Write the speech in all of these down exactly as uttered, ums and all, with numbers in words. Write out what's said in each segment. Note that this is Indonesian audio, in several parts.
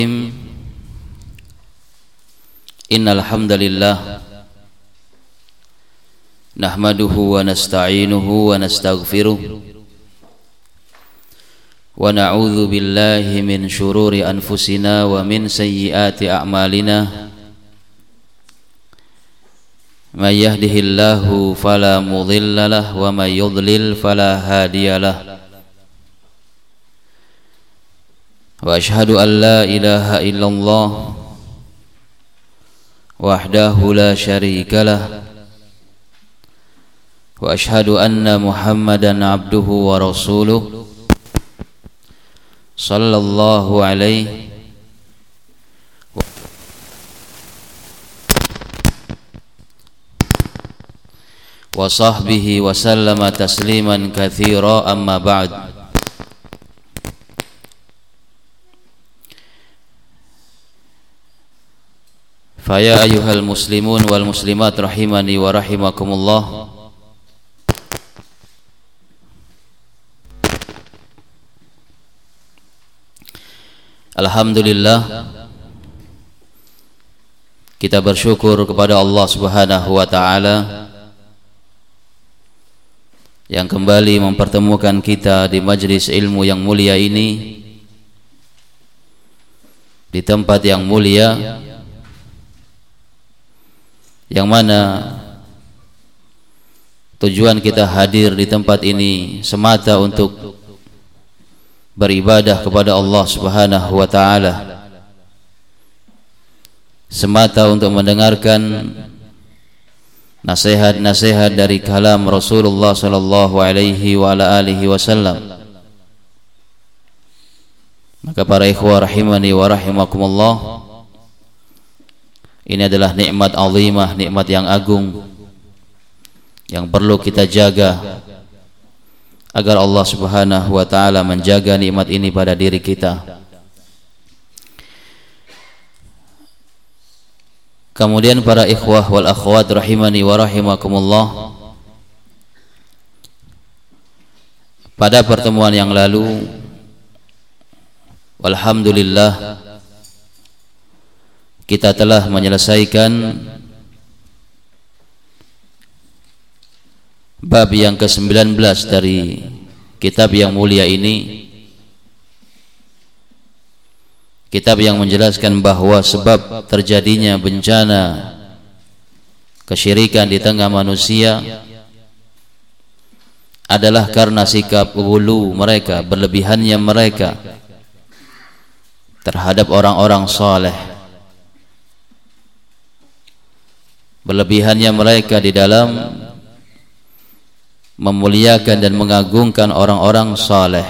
Innal hamdalillah nahmaduhu wa nasta'inuhu wa nastaghfiruh wa na'udzu billahi min shururi anfusina wa min sayyiati a'malina. May yahdihillahu fala mudilla lahu wa may yudlil fala hadiya lahu. Wa ashhadu an la ilaha illallah wahdahu la syarika lah wa ashhadu anna Muhammadan abduhu wa rasuluh sallallahu alaihi wa sahbihi wa sallama tasliman katsira, amma ba'd. Faya ayyuhal muslimun wal muslimat rahimani wa rahimakumullah. Alhamdulillah, kita bersyukur kepada Allah Subhanahu wa taala yang kembali mempertemukan kita di majlis ilmu yang mulia ini, di tempat yang mulia, yang mana tujuan kita hadir di tempat ini semata untuk beribadah kepada Allah Subhanahu wa taala, semata untuk mendengarkan nasihat-nasihat dari kalam Rasulullah sallallahu alaihi wa ala alihi wasallam. Maka para ikhwah rahimani wa rahimakumullah, ini adalah nikmat azimah, nikmat yang agung yang perlu kita jaga agar Allah Subhanahu wa taala menjaga nikmat ini pada diri kita. Kemudian para ikhwah wal akhwat rahimani wa rahimakumullah, pada pertemuan yang lalu walhamdulillah kita telah menyelesaikan bab yang ke sembilan belas dari kitab yang mulia ini, kitab yang menjelaskan bahwa sebab terjadinya bencana kesyirikan di tengah manusia adalah karena sikap ghulu mereka, berlebihannya mereka terhadap orang-orang saleh, berlebihannya mereka di dalam memuliakan dan mengagungkan orang-orang saleh.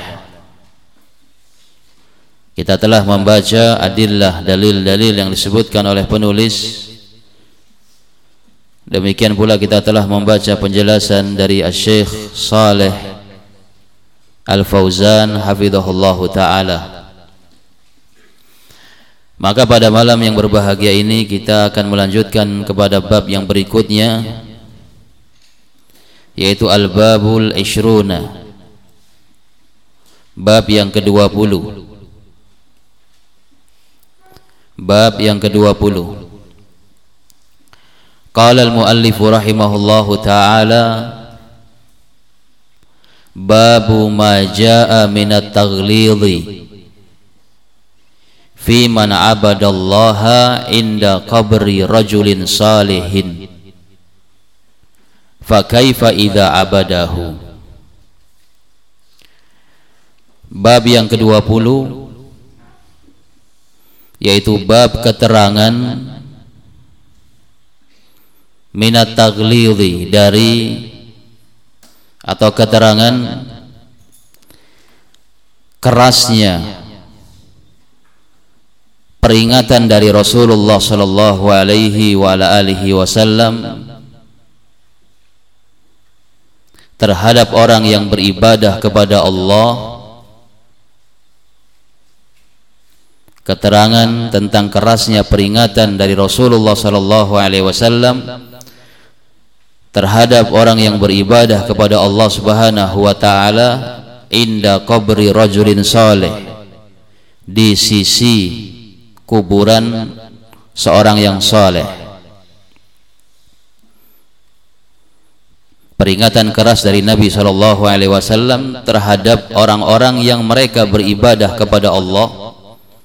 Kita telah membaca adillah, dalil-dalil yang disebutkan oleh penulis. Demikian pula kita telah membaca penjelasan dari Asy-Syaikh Shalih Al-Fauzan hafizahullahu ta'ala. Maka pada malam yang berbahagia ini kita akan melanjutkan kepada bab yang berikutnya, yaitu Al-Babul Ishruna, bab yang kedua puluh. Bab yang kedua puluh. Qala al-muallif rahimahullahu ta'ala, babu ma jaa minat taghlidhi fi man abadallaha inda qabri rajulin salihin fa kaifa idza abadahu. Bab yang kedua puluh, yaitu bab keterangan minat taghlidhi, dari atau keterangan kerasnya peringatan dari Rasulullah sallallahu alaihi wa ala alihi wasallam terhadap orang yang beribadah kepada Allah, keterangan tentang kerasnya peringatan dari Rasulullah sallallahu alaihi wasallam terhadap orang yang beribadah kepada Allah Subhanahu wa taala inda qabri rajulin saleh, di sisi kuburan seorang yang saleh. Peringatan keras dari Nabi shallallahu alaihi wasallam terhadap orang-orang yang mereka beribadah kepada Allah.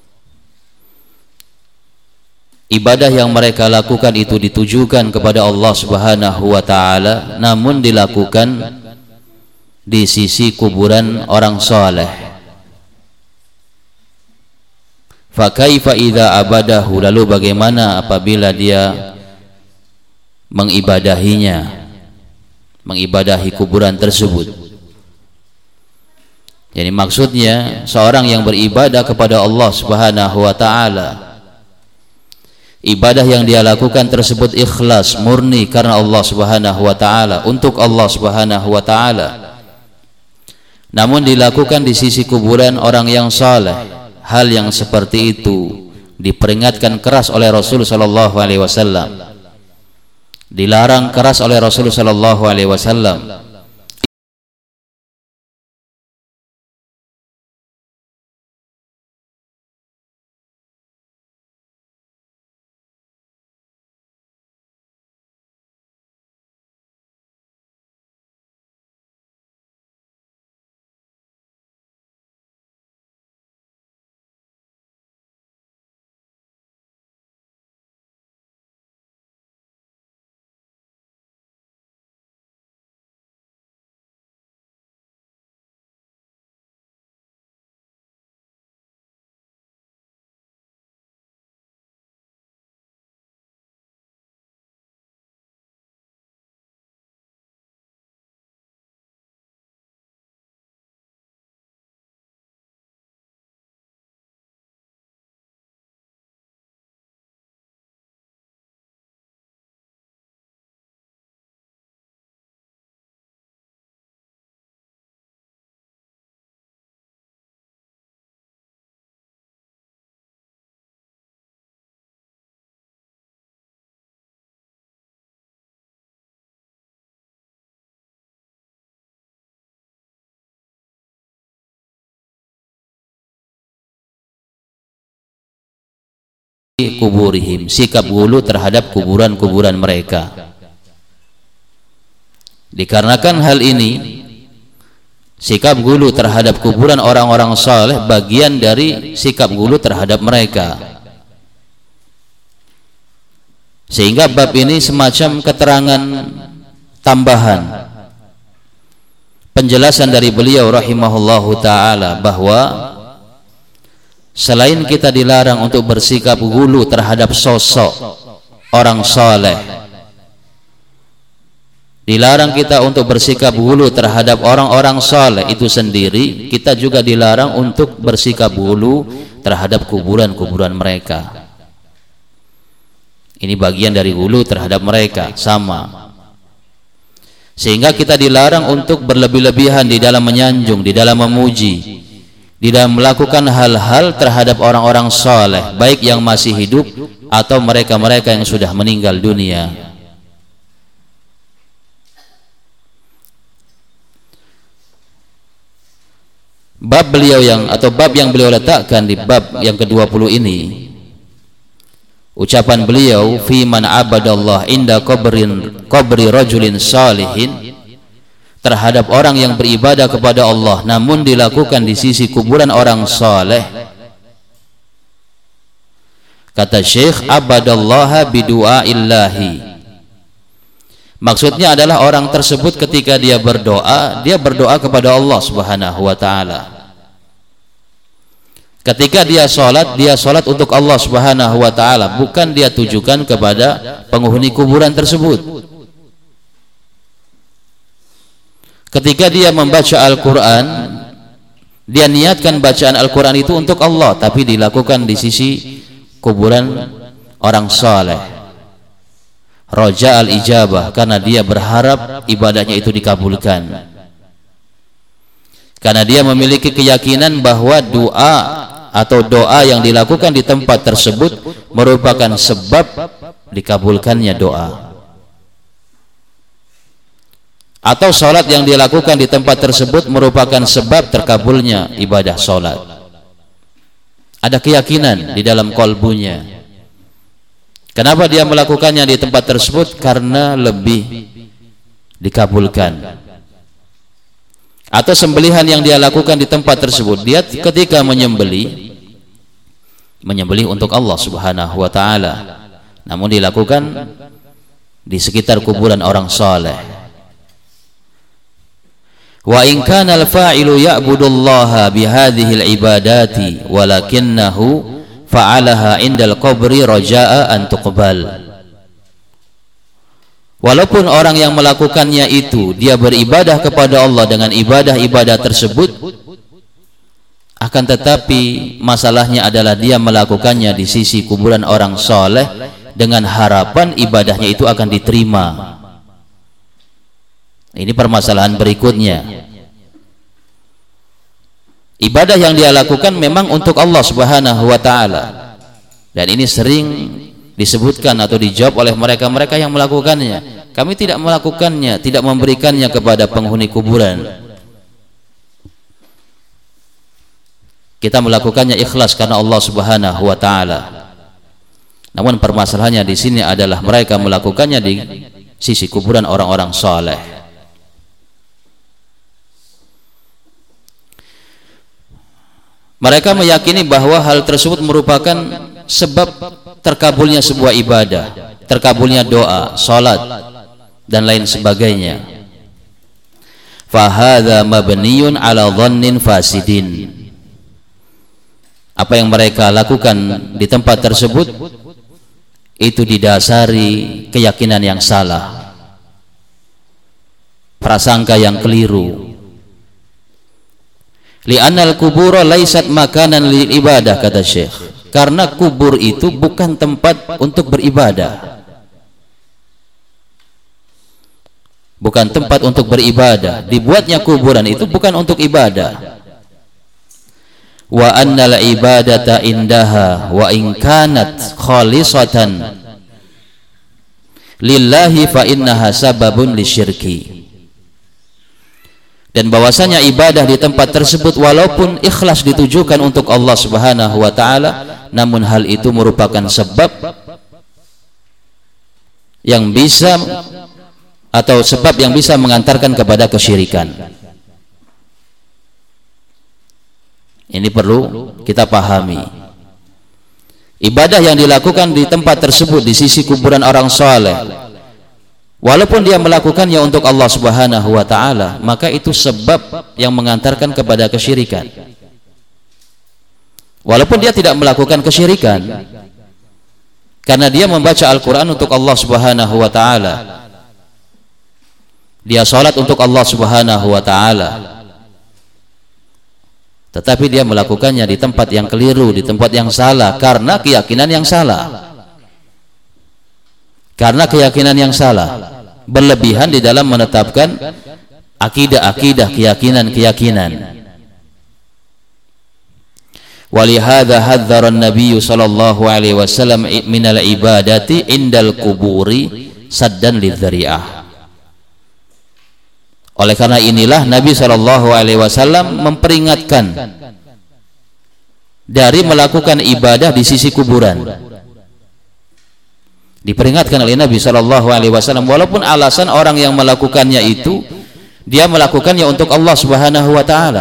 Ibadah yang mereka lakukan itu ditujukan kepada Allah Subhanahu wa taala, namun dilakukan di sisi kuburan orang saleh. Fa kaifa idza abadahu, lalu bagaimana apabila dia mengibadahinya, mengibadahi kuburan tersebut. Jadi maksudnya seorang yang beribadah kepada Allah Subhanahu wa taala, ibadah yang dia lakukan tersebut ikhlas, murni karena Allah Subhanahu wa taala, untuk Allah Subhanahu wa taala, namun dilakukan di sisi kuburan orang yang saleh. Hal yang seperti itu diperingatkan keras oleh Rasul sallallahu alaihi wasallam, dilarang keras oleh Rasul sallallahu alaihi wasallam. Kuburihim, sikap hulu terhadap kuburan-kuburan mereka. Dikarenakan hal ini, sikap hulu terhadap kuburan orang-orang saleh bagian dari sikap hulu terhadap mereka. Sehingga bab ini semacam keterangan tambahan, penjelasan dari beliau rahimahullahu taala bahwa selain kita dilarang untuk bersikap hulu terhadap sosok orang saleh, dilarang kita untuk bersikap hulu terhadap orang-orang saleh itu sendiri, kita juga dilarang untuk bersikap hulu terhadap kuburan-kuburan mereka. Ini bagian dari hulu terhadap mereka, sama. Sehingga kita dilarang untuk berlebih-lebihan di dalam menyanjung, di dalam memuji, di dalam melakukan hal-hal terhadap orang-orang saleh, baik yang masih hidup atau mereka-mereka yang sudah meninggal dunia. Bab beliau yang atau bab yang beliau letakkan di bab yang kedua puluh ini, ucapan beliau, fi man abadallah inda qabrin qabri rajulin salihin, terhadap orang yang beribadah kepada Allah namun dilakukan di sisi kuburan orang saleh. Kata Syekh, abadallaha bidu'aillahi, maksudnya adalah orang tersebut ketika dia berdoa, dia berdoa kepada Allah Subhanahu wa taala. Ketika dia salat, dia salat untuk Allah Subhanahu wa taala, bukan dia tujukan kepada penghuni kuburan tersebut. Ketika dia membaca Al-Quran, dia niatkan bacaan Al-Quran itu untuk Allah, tapi dilakukan di sisi kuburan orang saleh. Raja al-ijabah, karena dia berharap ibadahnya itu dikabulkan, karena dia memiliki keyakinan bahwa doa atau doa yang dilakukan di tempat tersebut merupakan sebab dikabulkannya doa, atau salat yang dilakukan di tempat tersebut merupakan sebab terkabulnya ibadah salat. ada keyakinan di dalam kalbunya. Kenapa dia melakukannya di tempat tersebut? Karena lebih dikabulkan. Atau sembelihan yang dia lakukan di tempat tersebut, dia ketika menyembelih menyembelih untuk Allah Subhanahu wa taala, namun dilakukan di sekitar kuburan orang saleh. Wa in kana al-fa'ilu ya'budullaha bihadhihi al-ibadati walakinnahu fa'alaha indal qabri raja'a an tuqbal. Walaupun orang yang melakukannya itu dia beribadah kepada Allah dengan ibadah-ibadah tersebut, akan tetapi masalahnya adalah dia melakukannya di sisi kuburan orang saleh dengan harapan ibadahnya itu akan diterima. Ini permasalahan berikutnya. Ibadah yang dia lakukan memang untuk Allah Subhanahu wa taala. Dan ini sering disebutkan atau dijawab oleh mereka-mereka yang melakukannya. Kami tidak melakukannya, tidak memberikannya kepada penghuni kuburan. Kita melakukannya ikhlas karena Allah Subhanahu wa taala. Namun permasalahannya di sini adalah mereka melakukannya di sisi kuburan orang-orang saleh. Mereka meyakini bahwa hal tersebut merupakan sebab terkabulnya sebuah ibadah, terkabulnya doa, salat dan lain sebagainya. Fahadha mabniyun ala dhannin fasidin. Apa yang mereka lakukan di tempat tersebut itu didasari keyakinan yang salah, prasangka yang keliru. Li'annal kubura laisat makanan lil ibadah, kata Syekh. Karena kubur itu bukan tempat untuk beribadah. Bukan tempat untuk beribadah. Dibuatnya kuburan itu bukan untuk ibadah. Wa annal ibadata indaha wa in kanat khalisatan lillahi fa innaha sababun lisyirki. Dan bahwasanya ibadah di tempat tersebut walaupun ikhlas ditujukan untuk Allah Subhanahu wa taala, namun hal itu merupakan sebab yang bisa atau sebab yang bisa mengantarkan kepada kesyirikan. Ini perlu kita pahami. Ibadah yang dilakukan di tempat tersebut di sisi kuburan orang saleh, walaupun dia melakukannya untuk Allah Subhanahu wa taala, maka itu sebab yang mengantarkan kepada kesyirikan. Walaupun dia tidak melakukan kesyirikan, karena dia membaca Al-Quran untuk Allah Subhanahu wa taala, dia salat untuk Allah Subhanahu wa taala, tetapi dia melakukannya di tempat yang keliru, di tempat yang salah, karena keyakinan yang salah. Karena keyakinan yang salah, berlebihan di dalam menetapkan akidah-akidah, keyakinan-keyakinan. Walihada hadzara an-nabiy sallallahu alaihi wasallam minal ibadati indal kuburi saddan lidzari'ah. Oleh karena inilah Nabi sallallahu alaihi wasallam memperingatkan dari melakukan ibadah di sisi kuburan. Diperingatkan oleh Nabi sallallahu alaihi wasallam, walaupun alasan orang yang melakukannya itu dia melakukannya untuk Allah Subhanahu wa taala.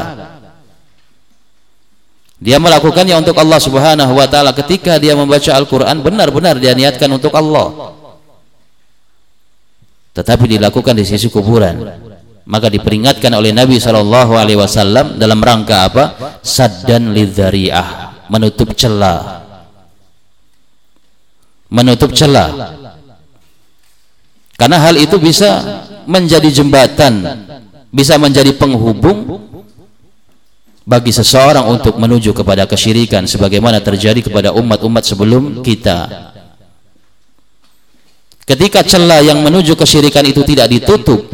Dia melakukannya untuk Allah Subhanahu wa taala ketika dia membaca Al-Qur'an benar-benar dia niatkan untuk Allah. Tetapi dilakukan di sisi kuburan. Maka diperingatkan oleh Nabi sallallahu alaihi wasallam dalam rangka apa? Saddan lidzari'ah, menutup celah. Menutup celah. Karena hal itu bisa menjadi jembatan, bisa menjadi penghubung bagi seseorang untuk menuju kepada kesyirikan, sebagaimana terjadi kepada umat-umat sebelum kita. Ketika celah yang menuju kesyirikan itu tidak ditutup,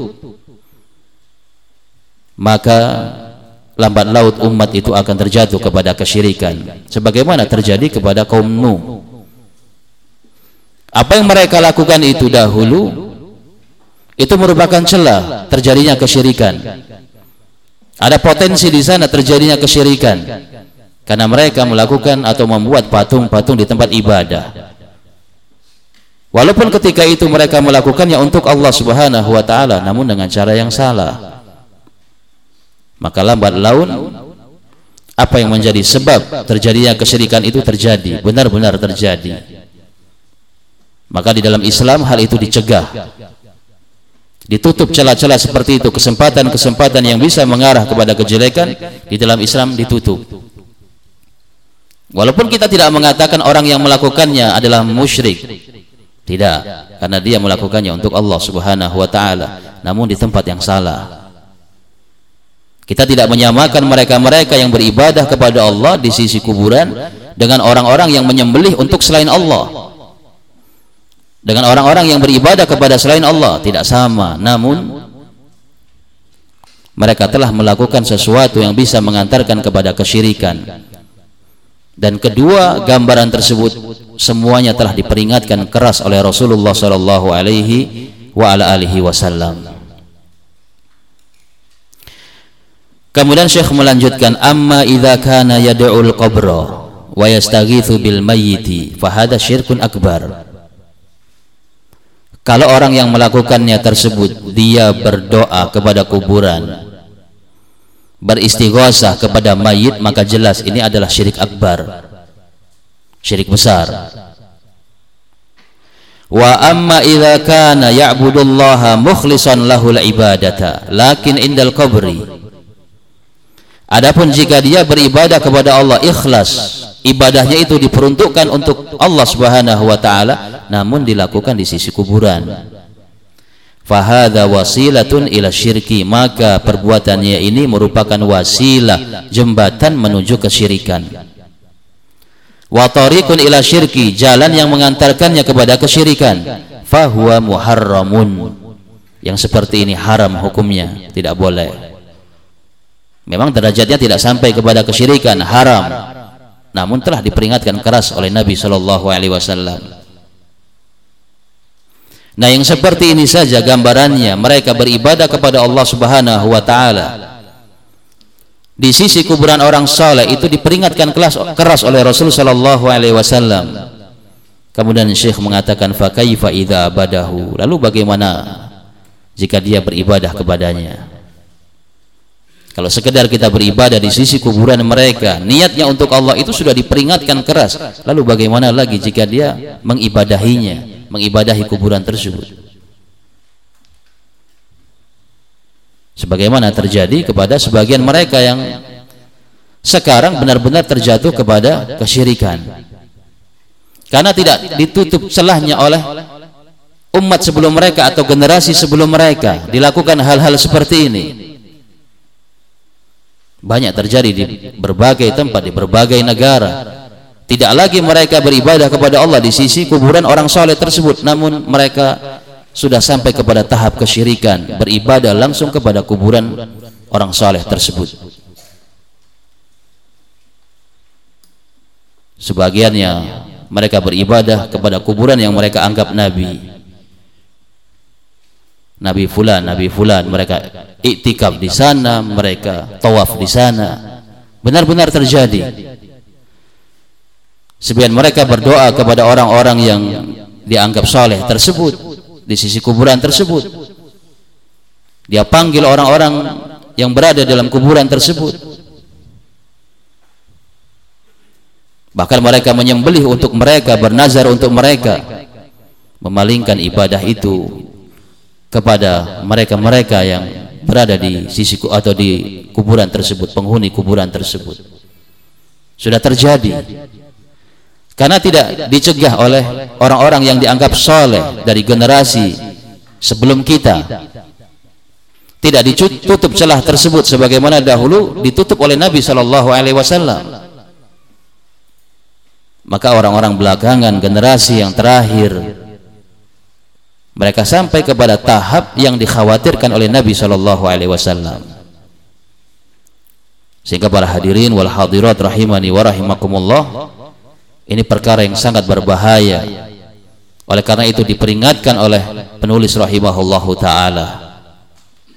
maka lambat laut umat itu akan terjatuh kepada kesyirikan, sebagaimana terjadi kepada kaum Nuh. Apa yang mereka lakukan itu dahulu itu merupakan celah terjadinya kesyirikan. Ada potensi di sana terjadinya kesyirikan, karena mereka melakukan atau membuat patung-patung di tempat ibadah. Walaupun ketika itu mereka melakukannya untuk Allah Subhanahu wa taala, namun dengan cara yang salah. Maka lambat laun apa yang menjadi sebab terjadinya kesyirikan itu terjadi, benar-benar terjadi. Maka di dalam Islam hal itu dicegah. Ditutup celah-celah seperti itu, kesempatan-kesempatan yang bisa mengarah kepada kejelekan di dalam Islam ditutup. Walaupun kita tidak mengatakan orang yang melakukannya adalah musyrik, tidak, karena dia melakukannya untuk Allah Subhanahu wa taala, namun di tempat yang salah. Kita tidak menyamakan mereka-mereka yang beribadah kepada Allah di sisi kuburan dengan orang-orang yang menyembelih untuk selain Allah. Dengan orang-orang yang beribadah kepada selain Allah tidak sama, namun mereka telah melakukan sesuatu yang bisa mengantarkan kepada kesyirikan. Dan kedua, gambaran tersebut semuanya telah diperingatkan keras oleh Rasulullah sallallahu alaihi wa ala alihi wasallam. Kemudian Syekh melanjutkan, amma idza kana yad'ul qabra wa yastaghitsu bil mayyiti fa hadha syirkun akbar. Kalau orang yang melakukannya tersebut dia berdoa kepada kuburan, beristighosah kepada mayit, maka jelas ini adalah syirik akbar, syirik besar. Wa amma idza kana ya'budullaha mukhlishan lahul ibadata lakin indal qabri, adapun jika dia beribadah kepada Allah ikhlas, ibadahnya itu diperuntukkan untuk Allah Subhanahu wa taala, namun dilakukan di sisi kuburan, fahadha wasilatun ila syirki, maka perbuatannya ini merupakan wasilah, jembatan menuju kesyirikan. Wa tariqun ila syirki, jalan yang mengantarkannya kepada kesyirikan, fahuwa muharramun, yang seperti ini haram hukumnya, tidak boleh. Memang derajatnya tidak sampai kepada kesyirikan, haram, namun telah diperingatkan keras oleh Nabi sallallahu alaihi wasallam. Nah, yang seperti ini saja gambarannya, mereka beribadah kepada Allah Subhanahu wa taala di sisi kuburan orang saleh, itu diperingatkan keras oleh Rasul sallallahu alaihi wasallam. Kemudian Syekh mengatakan, fa kaifa idza abadahu, lalu bagaimana jika dia beribadah kepadanya? Kalau sekedar kita beribadah di sisi kuburan mereka, niatnya untuk Allah, itu sudah diperingatkan keras. Lalu bagaimana lagi jika dia mengibadahinya, mengibadahi kuburan tersebut? Sebagaimana terjadi kepada sebagian mereka yang sekarang benar-benar terjatuh kepada kesyirikan, karena tidak ditutup celahnya oleh umat sebelum mereka atau generasi sebelum mereka dilakukan hal-hal seperti ini. Banyak terjadi di berbagai tempat, di berbagai negara. Tidak lagi mereka beribadah kepada Allah di sisi kuburan orang saleh tersebut, namun mereka sudah sampai kepada tahap kesyirikan, beribadah langsung kepada kuburan orang saleh tersebut. Sebagiannya mereka beribadah kepada kuburan yang mereka anggap nabi. Nabi fulan, Nabi fulan, mereka iktikaf di sana, mereka tawaf di sana. Benar-benar terjadi. Sebagian mereka berdoa kepada orang-orang yang dianggap saleh tersebut di sisi kuburan tersebut. Dia panggil orang-orang yang berada dalam kuburan tersebut. Bahkan mereka menyembelih untuk mereka, bernazar untuk mereka, memalingkan ibadah itu kepada mereka-mereka yang berada di sisi atau di kuburan tersebut, penghuni kuburan tersebut. Sudah terjadi, karena tidak dicegah oleh orang-orang yang dianggap saleh dari generasi sebelum kita. Tidak ditutup celah tersebut sebagaimana dahulu ditutup oleh Nabi sallallahu alaihi wasallam. Maka orang-orang belakangan, generasi yang terakhir, mereka sampai kepada tahap yang dikhawatirkan oleh Nabi sallallahu alaihi wasallam. Sehingga para hadirin wal hadirat rahimani wa rahimakumullah, ini perkara yang sangat berbahaya. Oleh karena itu diperingatkan oleh penulis rahimahullahu taala.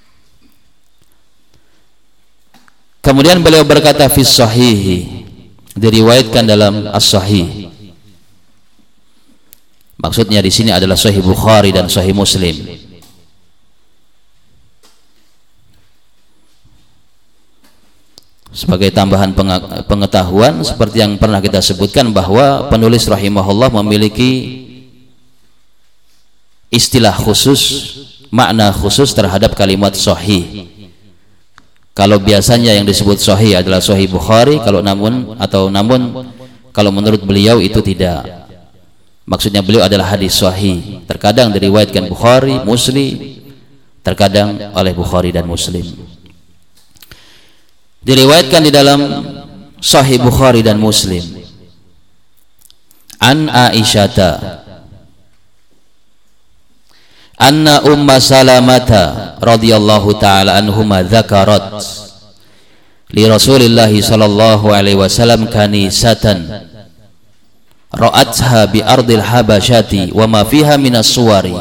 Kemudian beliau berkata fi shahihi diriwayatkan dalam As-Sahih. Maksudnya di sini adalah Sahih Bukhari dan Sahih Muslim. Sebagai tambahan pengetahuan, seperti yang pernah kita sebutkan bahwa penulis rahimahullah memiliki istilah khusus, makna khusus terhadap kalimat sahih. Kalau biasanya yang disebut sahih adalah Sahih Bukhari, kalau namun atau namun kalau menurut beliau itu tidak. Maksudnya beliau adalah hadis sahih. Terkadang diriwayatkan Bukhari, Muslim, terkadang oleh Bukhari dan Muslim. Diriwayatkan di dalam Sahih Bukhari dan Muslim an Aisyata anna Umma Salamata radhiyallahu ta'ala anhuma dzakarat li Rasulillah sallallahu alaihi wasallam kanisatan ra'atha bi ardil habasyati wa ma fiha minas suwari.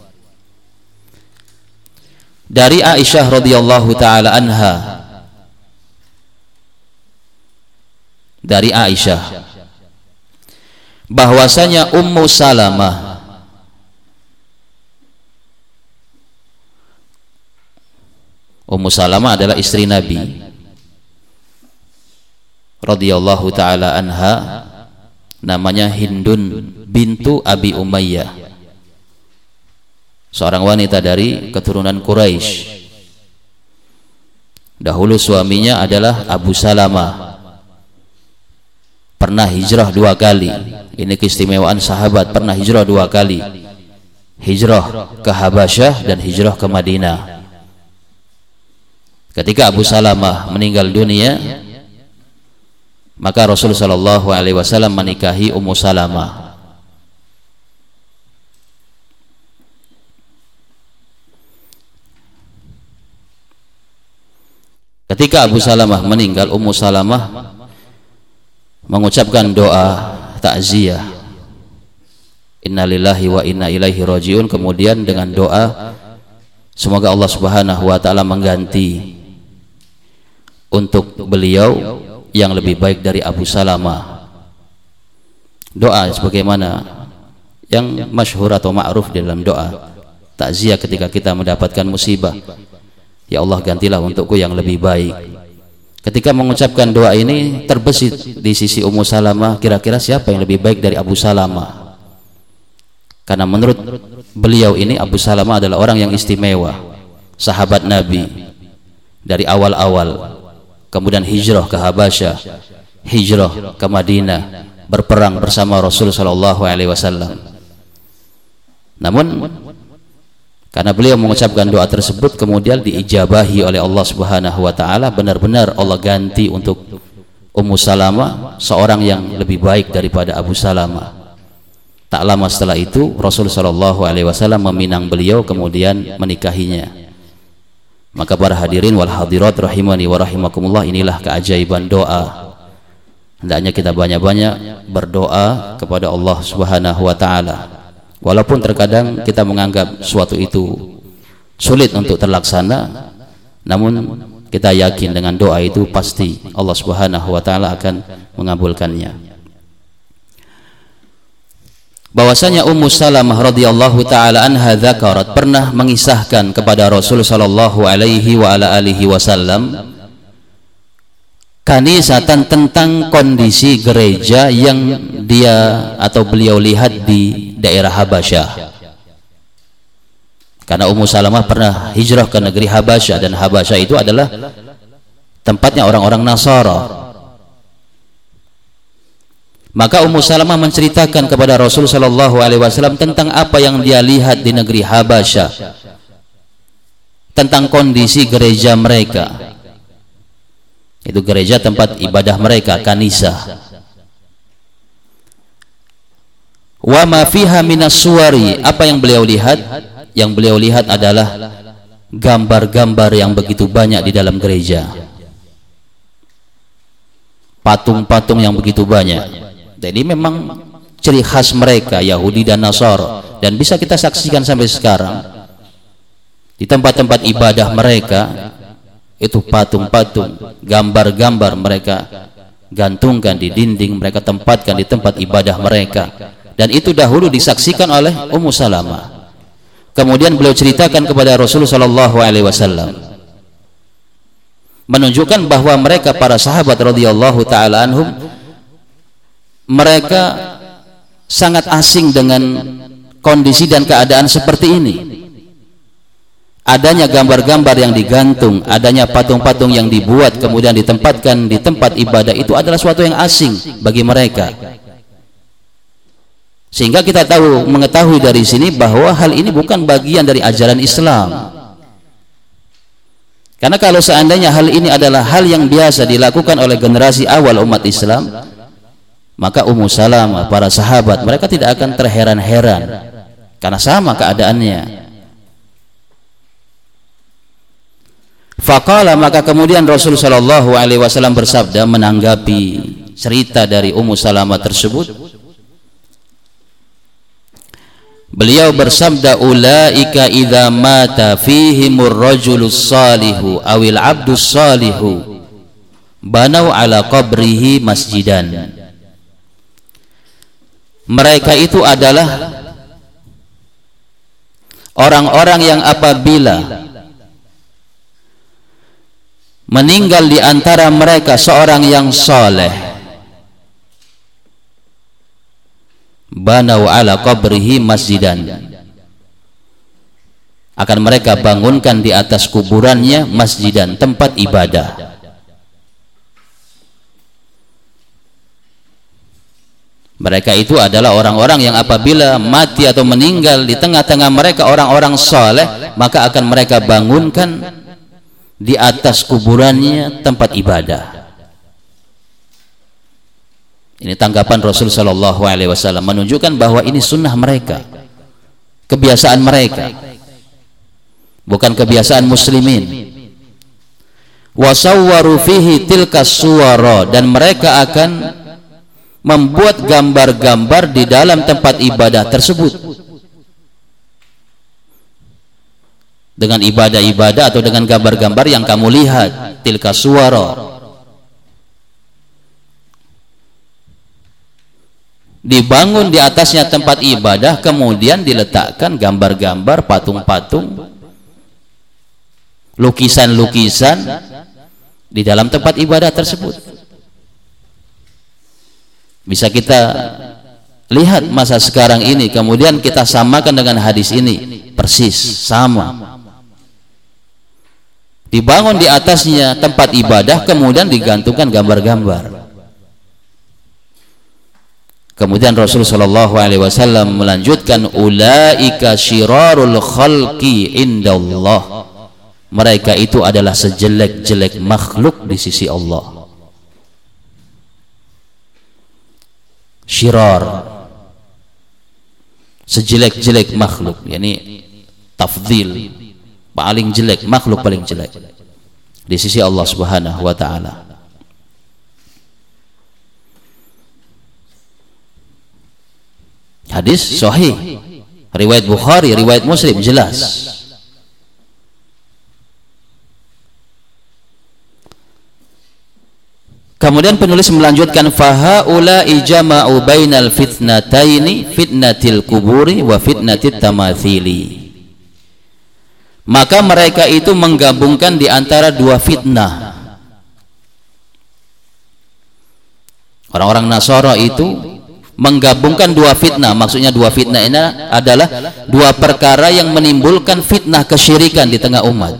Dari Aisyah radhiyallahu ta'ala anha, dari Aisyah bahwasanya Ummu Salamah Ummu Salamah adalah istri Nabi radhiyallahu taala anha, namanya Hindun bintu Abi Umayyah, seorang wanita dari keturunan Quraisy. Dahulu suaminya adalah Abu Salamah, pernah hijrah dua kali. Ini keistimewaan sahabat, pernah hijrah dua kali, hijrah ke Habasyah dan hijrah ke Madinah. Ketika Abu Salamah meninggal dunia, maka Rasul sallallahu alaihi wasallam menikahi Ummu Salamah. Ketika Abu Salamah meninggal, Ummu Salamah mengucapkan doa takziah, innalillahi wa inna ilaihi rajiun, kemudian dengan doa semoga Allah Subhanahu wa taala mengganti untuk beliau yang lebih baik dari Abu Salamah. Doa sebagaimana yang masyhur atau ma'ruf dalam doa takziah ketika kita mendapatkan musibah, ya Allah gantilah untukku yang lebih baik. Ketika mengucapkan doa ini, terbesit di sisi Ummu Salamah, kira-kira siapa yang lebih baik dari Abu Salamah? Karena menurut beliau ini Abu Salamah adalah orang yang istimewa, sahabat Nabi dari awal-awal, kemudian hijrah ke Habasyah, hijrah ke Madinah, berperang bersama Rasul sallallahu alaihi wasallam. Namun karena beliau mengucapkan doa tersebut, kemudian diijabahi oleh Allah Subhanahu wa taala, benar-benar Allah ganti untuk Ummu Salamah seorang yang lebih baik daripada Abu Salamah. Tak lama setelah itu Rasul sallallahu alaihi wasallam meminang beliau, kemudian menikahinya. Maka para hadirin wal hadirat rahimani wa rahimakumullah, inilah keajaiban doa. Hendaknya kita banyak-banyak berdoa kepada Allah Subhanahu wa taala. Walaupun terkadang kita menganggap suatu itu sulit untuk terlaksana, namun kita yakin dengan doa itu pasti Allah Subhanahu wa taala akan mengabulkannya. Bahwasanya Ummu Salamah radhiyallahu taala anha dzakarat, pernah mengisahkan kepada Rasul sallallahu alaihi wa ala alihi wasallam kanisatan, tentang kondisi gereja yang dia atau beliau lihat di daerah Habasyah. Karena Ummu Salamah pernah hijrah ke negeri Habasyah, dan Habasyah itu adalah tempatnya orang-orang Nasara. Maka Ummu Salamah menceritakan kepada Rasul sallallahu alaihi wasallam tentang apa yang dia lihat di negeri Habasyah, tentang kondisi gereja mereka. Itu gereja tempat ibadah mereka, kanisa. Wa ma fiha minas suwari, apa yang beliau lihat? Yang beliau lihat adalah gambar-gambar yang begitu banyak di dalam gereja, patung-patung yang begitu banyak. Jadi memang ciri khas mereka Yahudi dan Nasara, dan bisa kita saksikan sampai sekarang di tempat-tempat ibadah mereka itu patung-patung, gambar-gambar mereka gantungkan di dinding, mereka tempatkan di tempat ibadah mereka. Dan itu dahulu disaksikan oleh Ummu Salamah. Kemudian beliau ceritakan kepada Rasulullah shallallahu alaihi wasallam, menunjukkan bahwa mereka para sahabat radhiyallahu taala anhum, mereka sangat asing dengan kondisi dan keadaan seperti ini. Adanya gambar-gambar yang digantung, adanya patung-patung yang dibuat kemudian ditempatkan di tempat ibadah, itu adalah suatu yang asing bagi mereka. Sehingga kita tahu, mengetahui dari sini bahwa hal ini bukan bagian dari ajaran Islam. Karena kalau seandainya hal ini adalah hal yang biasa dilakukan oleh generasi awal umat Islam, maka Ummu Salamah, para sahabat, mereka tidak akan terheran-heran, karena sama keadaannya. Faqala, maka kemudian Rasul sallallahu alaihi wasallam bersabda menanggapi cerita dari Ummu Salamah tersebut. Beliau bersabda, ulaika idza mata fihimur rajulus salihu awil abdus salihu banau ala qabrihi masjidan. Mereka itu adalah orang-orang yang apabila meninggal di antara mereka seorang yang soleh, banau ala qabrihi masjidan, akan mereka bangunkan di atas kuburannya masjidan, tempat ibadah. Mereka itu adalah orang-orang yang apabila mati atau meninggal di tengah-tengah mereka orang-orang soleh, maka akan mereka bangunkan di atas kuburannya tempat ibadah. Ini tanggapan Rasul sallallahu alaihi wasallam, menunjukkan bahwa ini sunnah mereka, kebiasaan mereka, bukan kebiasaan muslimin. Wasawwaru fihi tilka suwara, dan mereka akan membuat gambar-gambar di dalam tempat ibadah tersebut dengan ibadah-ibadah atau dengan gambar-gambar yang kamu lihat. Tilka suwara, dibangun di atasnya tempat ibadah, kemudian diletakkan gambar-gambar, patung-patung, lukisan-lukisan di dalam tempat ibadah tersebut. Bisa kita lihat masa sekarang ini, kemudian kita samakan dengan hadis ini, persis sama. Dibangun di atasnya tempat ibadah, kemudian digantungkan gambar-gambar. Kemudian Rasulullah shallallahu alaihi wasallam melanjutkan, ulaika syirarul khalqi indallah, mereka itu adalah sejelek-jelek makhluk di sisi Allah. Syirar, sejelek-jelek makhluk, yakni tafdhil, paling jelek, makhluk paling jelek di sisi Allah Subhanahu wa taala. Hadis sahih, riwayat Bukhari, riwayat Muslim, jelas. Kemudian penulis melanjutkan, fahaula ijama'u bainal fitnataini, fitnatil kuburi wa fitnatit tamathili. Maka mereka itu menggabungkan di antara dua fitnah. Orang-orang Nasara itu menggabungkan dua fitnah. Maksudnya dua fitnah ini adalah dua perkara yang menimbulkan fitnah kesyirikan di tengah umat.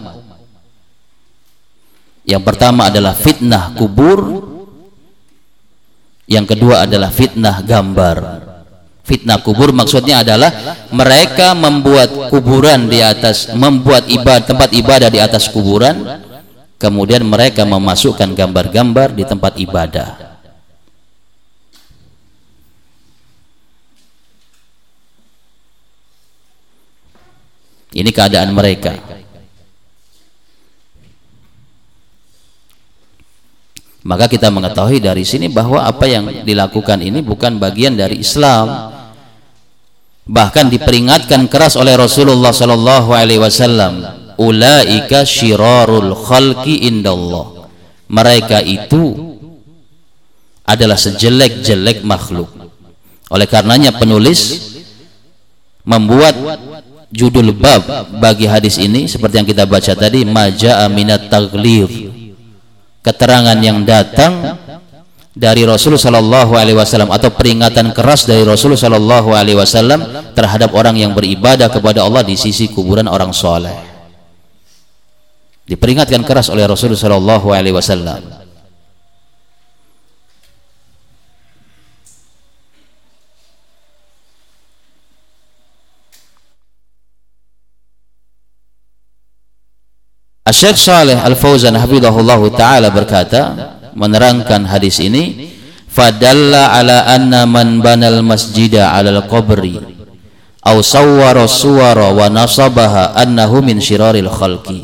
Yang pertama adalah fitnah kubur, yang kedua adalah fitnah gambar. Fitnah kubur maksudnya adalah mereka membuat kuburan di atas, membuat ibadah, tempat ibadah di atas kuburan, kemudian mereka memasukkan gambar-gambar di tempat ibadah. Ini keadaan mereka. Maka kita mengetahui dari sini bahwa apa yang dilakukan ini bukan bagian dari Islam. Bahkan diperingatkan keras oleh Rasulullah sallallahu alaihi wasallam, ulaika syirarul khalqi indallah, mereka itu adalah sejelek-jelek makhluk. Oleh karenanya penulis membuat judul bab bagi hadis ini seperti yang kita baca tadi, maja'a minat taghlir, keterangan yang datang dari Rasulullah sallallahu alaihi wasallam atau peringatan keras dari Rasulullah sallallahu alaihi wasallam terhadap orang yang beribadah kepada Allah di sisi kuburan orang soleh. Diperingatkan keras oleh Rasulullah sallallahu alaihi wasallam. Syekh Shalih Al-Fauzan hafizahullahu taala berkata menerangkan hadis ini, fadalla ala anna man banal masjida alal qabri aw sawwara suwara wa nasabaha annahu min syiraril khalqi.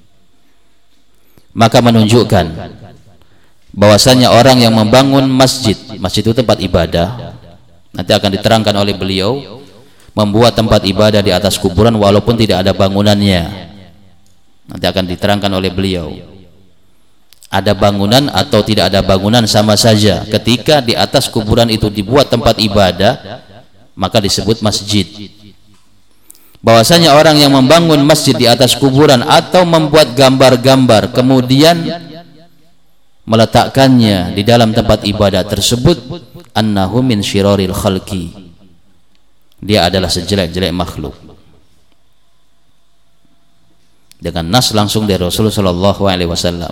Maka menunjukkan bahwasanya orang yang membangun masjid, masjid itu tempat ibadah, nanti akan diterangkan oleh beliau, membuat tempat ibadah di atas kuburan walaupun tidak ada bangunannya. Nanti akan diterangkan oleh beliau, ada bangunan atau tidak ada bangunan sama saja. Ketika di atas kuburan itu dibuat tempat ibadah, maka disebut masjid. Bahwasanya orang yang membangun masjid di atas kuburan atau membuat gambar-gambar kemudian meletakkannya di dalam tempat ibadah tersebut, annahu min syiraril khalqi, dia adalah sejelek-jelek makhluk. Dengan nas langsung dari Rasulullah sallallahu alaihi wasallam.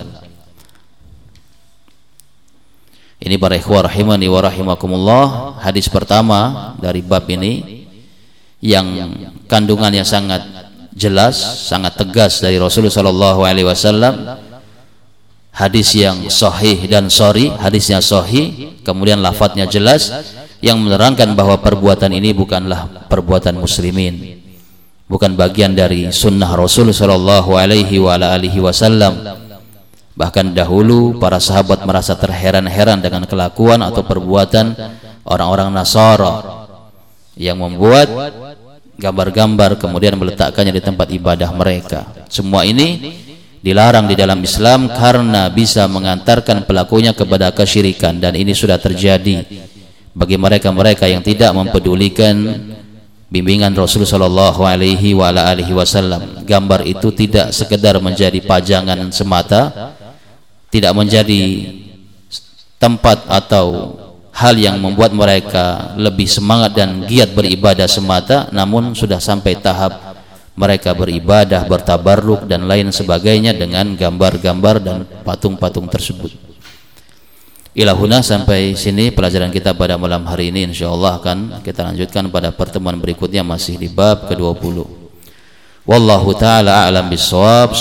Ini para ikhwah rahimani wa rahimakumullah, hadis pertama dari bab ini yang kandungannya sangat jelas, sangat tegas dari Rasulullah sallallahu alaihi wasallam. Hadis yang sahih dan sahih, hadisnya sahih, kemudian lafadznya jelas yang menerangkan bahwa perbuatan ini bukanlah perbuatan muslimin, bukan bagian dari sunnah Rasul sallallahu alaihi wa ala alihi wasallam. Bahkan dahulu para sahabat merasa terheran-heran dengan kelakuan atau perbuatan orang-orang Nasara yang membuat gambar-gambar kemudian meletakkannya di tempat ibadah mereka. Semua ini dilarang di dalam Islam karena bisa mengantarkan pelakunya kepada kesyirikan, dan ini sudah terjadi bagi mereka-mereka yang tidak mempedulikan bimbingan Rasulullah sallallahu alaihi wa ala alihi wasallam. Gambar itu tidak sekedar menjadi pajangan semata, tidak menjadi tempat atau hal yang membuat mereka lebih semangat dan giat beribadah semata, namun sudah sampai tahap mereka beribadah, bertabarruk dan lain sebagainya dengan gambar-gambar dan patung-patung tersebut. Ilahuna, sampai sini pelajaran kita pada malam hari ini. Insyaallah akan kita lanjutkan pada pertemuan berikutnya, masih di bab ke dua puluh. Wallahu ta'ala a'lam bissawab.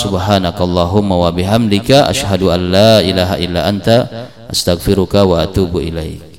Subhanakallahumma wa bihamdika asyhadu an la ilaha illa anta astaghfiruka wa atubu ilaik.